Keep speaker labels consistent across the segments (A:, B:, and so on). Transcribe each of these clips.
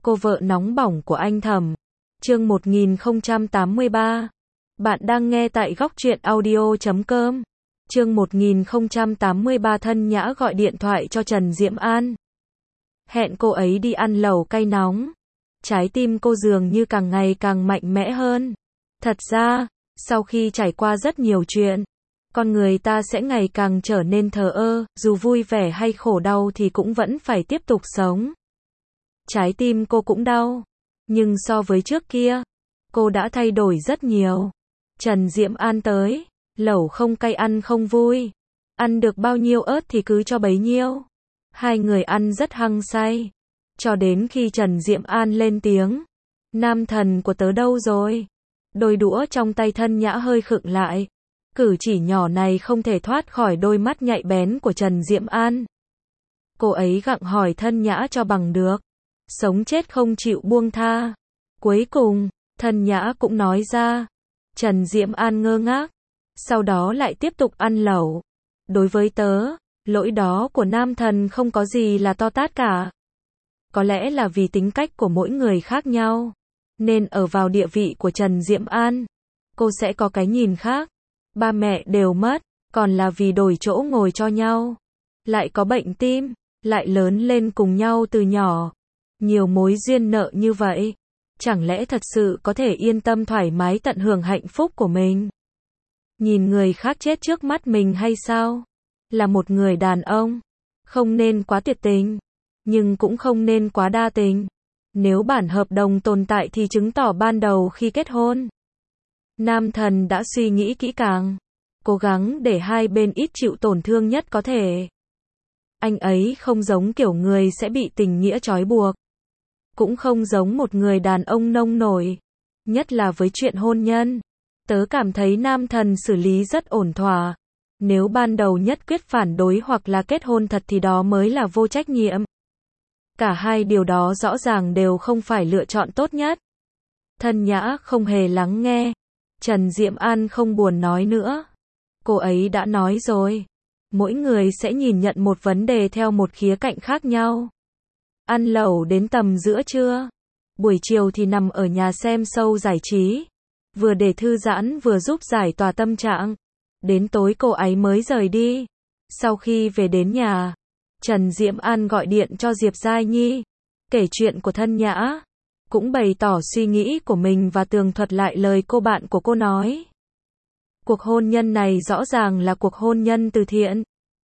A: Cô vợ nóng bỏng của anh Thẩm. Chương 1083. Bạn đang nghe tại góc truyện audio.com. Chương 1083 Thân Nhã gọi điện thoại cho Trần Diễm An. Hẹn cô ấy đi ăn lẩu cay nóng. Trái tim cô dường như càng ngày càng mạnh mẽ hơn. Thật ra, sau khi trải qua rất nhiều chuyện, con người ta sẽ ngày càng trở nên thờ ơ, dù vui vẻ hay khổ đau thì cũng vẫn phải tiếp tục sống. Trái tim cô cũng đau, nhưng so với trước kia, cô đã thay đổi rất nhiều. Trần Diễm An tới, lẩu không cay ăn không vui, ăn được bao nhiêu ớt thì cứ cho bấy nhiêu. Hai người ăn rất hăng say, cho đến khi Trần Diễm An lên tiếng, nam thần của tớ đâu rồi? Đôi đũa trong tay Thân Nhã hơi khựng lại, cử chỉ nhỏ này không thể thoát khỏi đôi mắt nhạy bén của Trần Diễm An. Cô ấy gặng hỏi Thân Nhã cho bằng được, sống chết không chịu buông tha. Cuối cùng, Thân Nhã cũng nói ra. Trần Diễm An ngơ ngác, sau đó lại tiếp tục ăn lẩu. Đối với tớ, lỗi đó của nam thần không có gì là to tát cả. Có lẽ là vì tính cách của mỗi người khác nhau, nên ở vào địa vị của Trần Diễm An, cô sẽ có cái nhìn khác. Ba mẹ đều mất, còn là vì đổi chỗ ngồi cho nhau. Lại có bệnh tim, lại lớn lên cùng nhau từ nhỏ. Nhiều mối duyên nợ như vậy. Chẳng lẽ thật sự có thể yên tâm thoải mái tận hưởng hạnh phúc của mình? Nhìn người khác chết trước mắt mình hay sao? Là một người đàn ông, không nên quá tuyệt tình, nhưng cũng không nên quá đa tình. Nếu bản hợp đồng tồn tại thì chứng tỏ ban đầu khi kết hôn, nam thần đã suy nghĩ kỹ càng, cố gắng để hai bên ít chịu tổn thương nhất có thể. Anh ấy không giống kiểu người sẽ bị tình nghĩa trói buộc, cũng không giống một người đàn ông nông nổi, nhất là với chuyện hôn nhân. Tớ cảm thấy nam thần xử lý rất ổn thỏa. Nếu ban đầu nhất quyết phản đối hoặc là kết hôn thật thì đó mới là vô trách nhiệm. Cả hai điều đó rõ ràng đều không phải lựa chọn tốt nhất. Thân Nhã không hề lắng nghe. Trần Diễm An không buồn nói nữa. Cô ấy đã nói rồi, mỗi người sẽ nhìn nhận một vấn đề theo một khía cạnh khác nhau. Ăn lẩu đến tầm giữa trưa, buổi chiều thì nằm ở nhà xem show giải trí, vừa để thư giãn vừa giúp giải tỏa tâm trạng. Đến tối cô ấy mới rời đi. Sau khi về đến nhà, Trần Diễm An gọi điện cho Diệp Giai Nhi, kể chuyện của Thân Nhã, cũng bày tỏ suy nghĩ của mình và tường thuật lại lời cô bạn của cô nói. Cuộc hôn nhân này rõ ràng là cuộc hôn nhân từ thiện.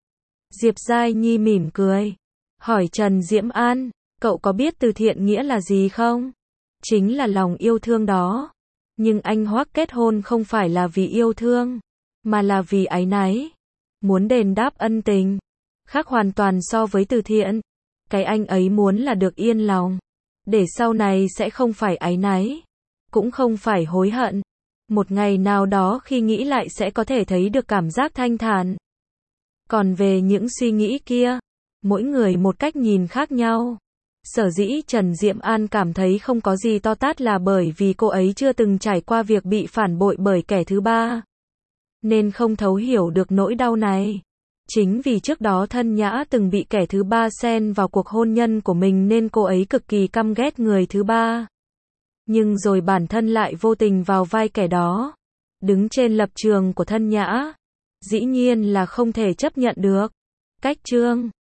A: Diệp Giai Nhi mỉm cười, hỏi Trần Diễm An, cậu có biết từ thiện nghĩa là gì không? Chính là lòng yêu thương đó. Nhưng anh Hoắc kết hôn không phải là vì yêu thương, mà là vì áy náy, muốn đền đáp ân tình. Khác hoàn toàn so với từ thiện. Cái anh ấy muốn là được yên lòng, để sau này sẽ không phải áy náy, cũng không phải hối hận. Một ngày nào đó khi nghĩ lại sẽ có thể thấy được cảm giác thanh thản. Còn về những suy nghĩ kia, mỗi người một cách nhìn khác nhau. Sở dĩ Trần Diễm An cảm thấy không có gì to tát là bởi vì cô ấy chưa từng trải qua việc bị phản bội bởi kẻ thứ ba, nên không thấu hiểu được nỗi đau này. Chính vì trước đó Thân Nhã từng bị kẻ thứ ba xen vào cuộc hôn nhân của mình nên cô ấy cực kỳ căm ghét người thứ ba. Nhưng rồi bản thân lại vô tình vào vai kẻ đó. Đứng trên lập trường của Thân Nhã, dĩ nhiên là không thể chấp nhận được. Cách chương